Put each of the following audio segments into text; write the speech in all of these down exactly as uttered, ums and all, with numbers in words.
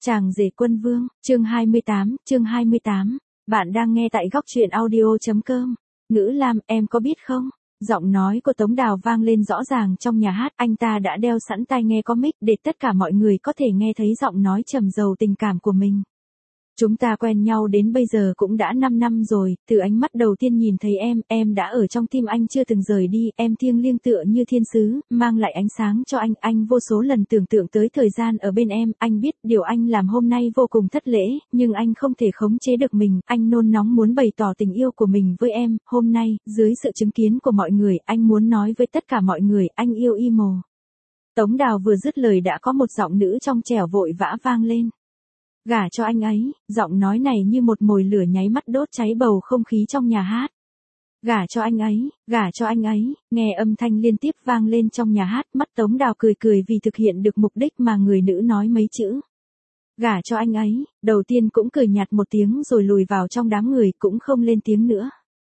Chàng rể quân vương, chương hai mươi tám, chương hai mươi tám. Bạn đang nghe tại góc truyện audio.com. Ngữ Lam, em có biết không? Giọng nói của Tống Đào vang lên rõ ràng trong nhà hát, anh ta đã đeo sẵn tai nghe có mic để tất cả mọi người có thể nghe thấy giọng nói trầm dầu tình cảm của mình. Chúng ta quen nhau đến bây giờ cũng đã năm năm rồi, từ ánh mắt đầu tiên nhìn thấy em, em đã ở trong tim anh chưa từng rời đi, em thiêng liêng tựa như thiên sứ, mang lại ánh sáng cho anh, anh vô số lần tưởng tượng tới thời gian ở bên em, anh biết điều anh làm hôm nay vô cùng thất lễ, nhưng anh không thể khống chế được mình, anh nôn nóng muốn bày tỏ tình yêu của mình với em, hôm nay, dưới sự chứng kiến của mọi người, anh muốn nói với tất cả mọi người, anh yêu Imo. Tống Đào vừa dứt lời đã có một giọng nữ trong trẻo vội vã vang lên. Gả cho anh ấy, giọng nói này như một mồi lửa nháy mắt đốt cháy bầu không khí trong nhà hát. Gả cho anh ấy, gả cho anh ấy, nghe âm thanh liên tiếp vang lên trong nhà hát, mắt Tống Đào cười cười vì thực hiện được mục đích mà người nữ nói mấy chữ. Gả cho anh ấy, đầu tiên cũng cười nhạt một tiếng rồi lùi vào trong đám người cũng không lên tiếng nữa.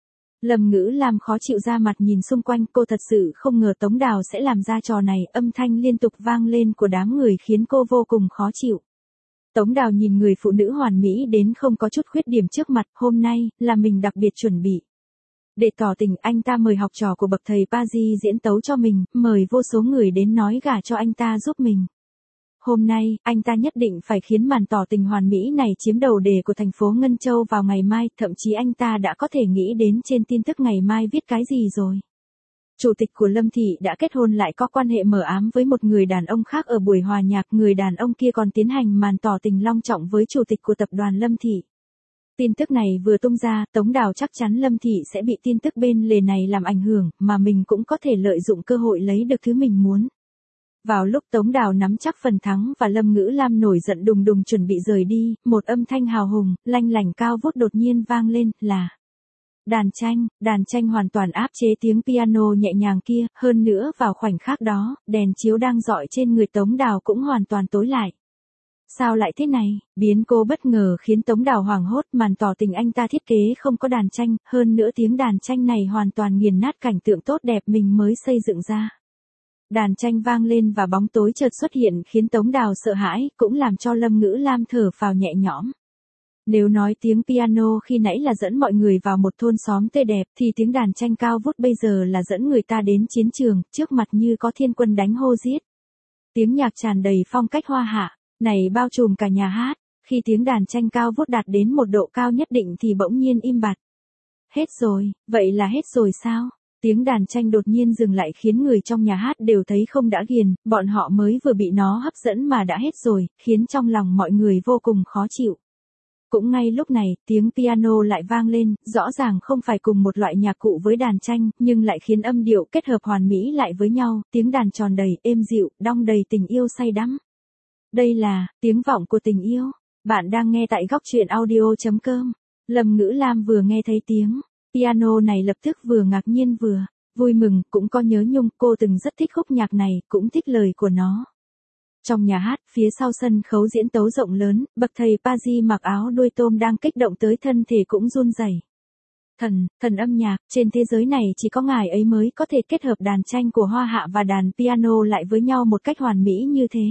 Lâm Ngữ Lam khó chịu ra mặt nhìn xung quanh, cô thật sự không ngờ Tống Đào sẽ làm ra trò này, âm thanh liên tục vang lên của đám người khiến cô vô cùng khó chịu. Tống Đào nhìn người phụ nữ hoàn mỹ đến không có chút khuyết điểm trước mặt, hôm nay, là mình đặc biệt chuẩn bị. Để tỏ tình anh ta mời học trò của bậc thầy Paris diễn tấu cho mình, mời vô số người đến nói gả cho anh ta giúp mình. Hôm nay, anh ta nhất định phải khiến màn tỏ tình hoàn mỹ này chiếm đầu đề của thành phố Ngân Châu vào ngày mai, thậm chí anh ta đã có thể nghĩ đến trên tin tức ngày mai viết cái gì rồi. Chủ tịch của Lâm Thị đã kết hôn lại có quan hệ mờ ám với một người đàn ông khác ở buổi hòa nhạc, người đàn ông kia còn tiến hành màn tỏ tình long trọng với chủ tịch của tập đoàn Lâm Thị. Tin tức này vừa tung ra, Tống Đào chắc chắn Lâm Thị sẽ bị tin tức bên lề này làm ảnh hưởng, mà mình cũng có thể lợi dụng cơ hội lấy được thứ mình muốn. Vào lúc Tống Đào nắm chắc phần thắng và Lâm Ngữ Lam nổi giận đùng đùng chuẩn bị rời đi, một âm thanh hào hùng, lanh lảnh cao vút đột nhiên vang lên, là đàn tranh. Đàn tranh hoàn toàn áp chế tiếng piano nhẹ nhàng kia, hơn nữa vào khoảnh khắc đó, đèn chiếu đang rọi trên người Tống Đào cũng hoàn toàn tối lại. Sao lại thế này? Biến cố bất ngờ khiến Tống Đào hoảng hốt, màn tỏ tình anh ta thiết kế không có đàn tranh, hơn nữa tiếng đàn tranh này hoàn toàn nghiền nát cảnh tượng tốt đẹp mình mới xây dựng ra. Đàn tranh vang lên và bóng tối chợt xuất hiện khiến Tống Đào sợ hãi, cũng làm cho Lâm Ngữ Lam thở phào nhẹ nhõm. Nếu nói tiếng piano khi nãy là dẫn mọi người vào một thôn xóm tươi đẹp, thì tiếng đàn tranh cao vút bây giờ là dẫn người ta đến chiến trường, trước mặt như có thiên quân đánh hô giết. Tiếng nhạc tràn đầy phong cách hoa hạ, này bao trùm cả nhà hát, khi tiếng đàn tranh cao vút đạt đến một độ cao nhất định thì bỗng nhiên im bặt. Hết rồi, vậy là hết rồi sao? Tiếng đàn tranh đột nhiên dừng lại khiến người trong nhà hát đều thấy không đã ghiền, bọn họ mới vừa bị nó hấp dẫn mà đã hết rồi, khiến trong lòng mọi người vô cùng khó chịu. Cũng ngay lúc này, tiếng piano lại vang lên, rõ ràng không phải cùng một loại nhạc cụ với đàn tranh, nhưng lại khiến âm điệu kết hợp hoàn mỹ lại với nhau, tiếng đàn tròn đầy, êm dịu, đong đầy tình yêu say đắm. Đây là, tiếng vọng của tình yêu. Bạn đang nghe tại góc truyện audio.com. Lâm Ngữ Lam vừa nghe thấy tiếng piano này lập tức vừa ngạc nhiên vừa vui mừng, cũng có nhớ nhung, cô từng rất thích khúc nhạc này, cũng thích lời của nó. Trong nhà hát, phía sau sân khấu diễn tấu rộng lớn, bậc thầy Paris mặc áo đuôi tôm đang kích động tới thân thể cũng run rẩy. Thần, thần âm nhạc, trên thế giới này chỉ có ngài ấy mới có thể kết hợp đàn tranh của hoa hạ và đàn piano lại với nhau một cách hoàn mỹ như thế.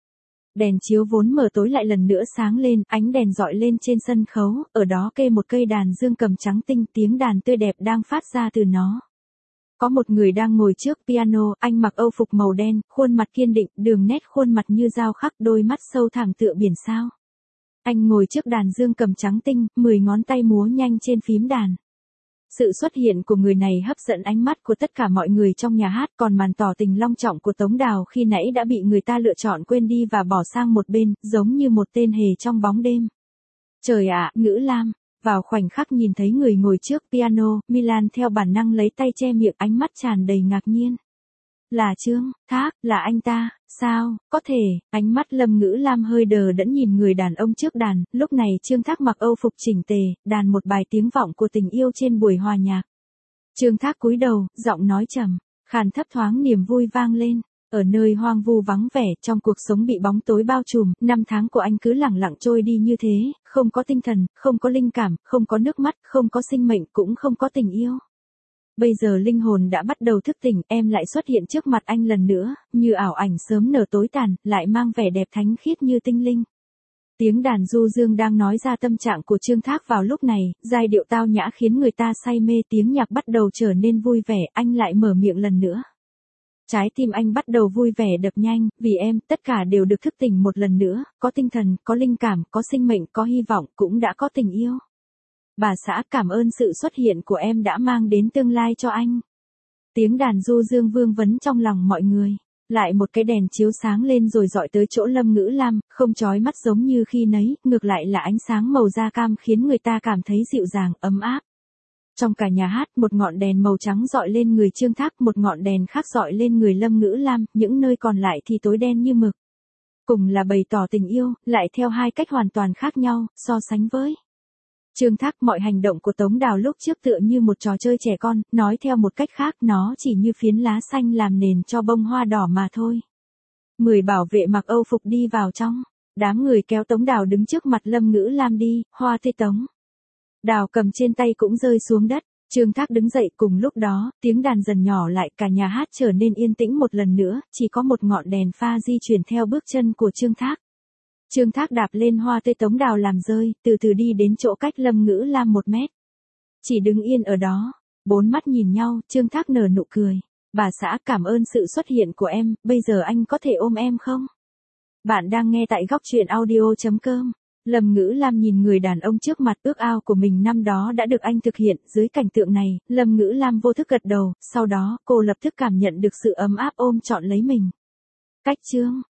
Đèn chiếu vốn mờ tối lại lần nữa sáng lên, ánh đèn dọi lên trên sân khấu, ở đó kê một cây đàn dương cầm trắng tinh, tiếng đàn tươi đẹp đang phát ra từ nó. Có một người đang ngồi trước piano, anh mặc âu phục màu đen, khuôn mặt kiên định, đường nét khuôn mặt như dao khắc, đôi mắt sâu thẳm tựa biển sao. Anh ngồi trước đàn dương cầm trắng tinh, mười ngón tay múa nhanh trên phím đàn. Sự xuất hiện của người này hấp dẫn ánh mắt của tất cả mọi người trong nhà hát, còn màn tỏ tình long trọng của Tống Đào khi nãy đã bị người ta lựa chọn quên đi và bỏ sang một bên, giống như một tên hề trong bóng đêm. Trời ạ, Ngữ Lam! Vào khoảnh khắc nhìn thấy người ngồi trước piano, Milan theo bản năng lấy tay che miệng, ánh mắt tràn đầy ngạc nhiên. Là Trương Thác, là anh ta, sao, có thể, ánh mắt Lâm Ngữ Lam hơi đờ đẫn nhìn người đàn ông trước đàn, lúc này Trương Thác mặc âu phục chỉnh tề, đàn một bài tiếng vọng của tình yêu trên buổi hòa nhạc. Trương Thác cúi đầu, giọng nói trầm, khàn thấp thoáng niềm vui vang lên. Ở nơi hoang vu vắng vẻ, trong cuộc sống bị bóng tối bao trùm, năm tháng của anh cứ lẳng lặng trôi đi như thế, không có tinh thần, không có linh cảm, không có nước mắt, không có sinh mệnh, cũng không có tình yêu. Bây giờ linh hồn đã bắt đầu thức tỉnh, em lại xuất hiện trước mặt anh lần nữa, như ảo ảnh sớm nở tối tàn, lại mang vẻ đẹp thánh khiết như tinh linh. Tiếng đàn du dương đang nói ra tâm trạng của Trương Thác vào lúc này, giai điệu tao nhã khiến người ta say mê, tiếng nhạc bắt đầu trở nên vui vẻ, anh lại mở miệng lần nữa. Trái tim anh bắt đầu vui vẻ đập nhanh, vì em, tất cả đều được thức tỉnh một lần nữa, có tinh thần, có linh cảm, có sinh mệnh, có hy vọng, cũng đã có tình yêu. Bà xã, cảm ơn sự xuất hiện của em đã mang đến tương lai cho anh. Tiếng đàn du dương vương vấn trong lòng mọi người. Lại một cái đèn chiếu sáng lên rồi dọi tới chỗ Lâm Ngữ Lam, không chói mắt giống như khi nấy, ngược lại là ánh sáng màu da cam khiến người ta cảm thấy dịu dàng, ấm áp. Trong cả nhà hát, một ngọn đèn màu trắng dọi lên người Trương Thác, một ngọn đèn khác dọi lên người Lâm Ngữ Lam, những nơi còn lại thì tối đen như mực. Cùng là bày tỏ tình yêu, lại theo hai cách hoàn toàn khác nhau, so sánh với Trương Thác. Mọi hành động của Tống Đào lúc trước tựa như một trò chơi trẻ con, nói theo một cách khác nó chỉ như phiến lá xanh làm nền cho bông hoa đỏ mà thôi. Mười bảo vệ mặc Âu phục đi vào trong, đám người kéo Tống Đào đứng trước mặt Lâm Ngữ Lam đi, hoa tê Tống Đào cầm trên tay cũng rơi xuống đất. Trương Thác đứng dậy, cùng lúc đó, tiếng đàn dần nhỏ lại, cả nhà hát trở nên yên tĩnh một lần nữa, chỉ có một ngọn đèn pha di chuyển theo bước chân của Trương Thác. Trương Thác đạp lên hoa tê Tống Đào làm rơi, từ từ đi đến chỗ cách Lâm Ngữ Lam một mét. Chỉ đứng yên ở đó, bốn mắt nhìn nhau, Trương Thác nở nụ cười. Bà xã, cảm ơn sự xuất hiện của em, bây giờ anh có thể ôm em không? Bạn đang nghe tại góc truyện audio chấm com. Lâm Ngữ Lam nhìn người đàn ông trước mặt, ước ao của mình năm đó đã được anh thực hiện, dưới cảnh tượng này, Lâm Ngữ Lam vô thức gật đầu, sau đó, cô lập tức cảm nhận được sự ấm áp ôm trọn lấy mình. Cách chương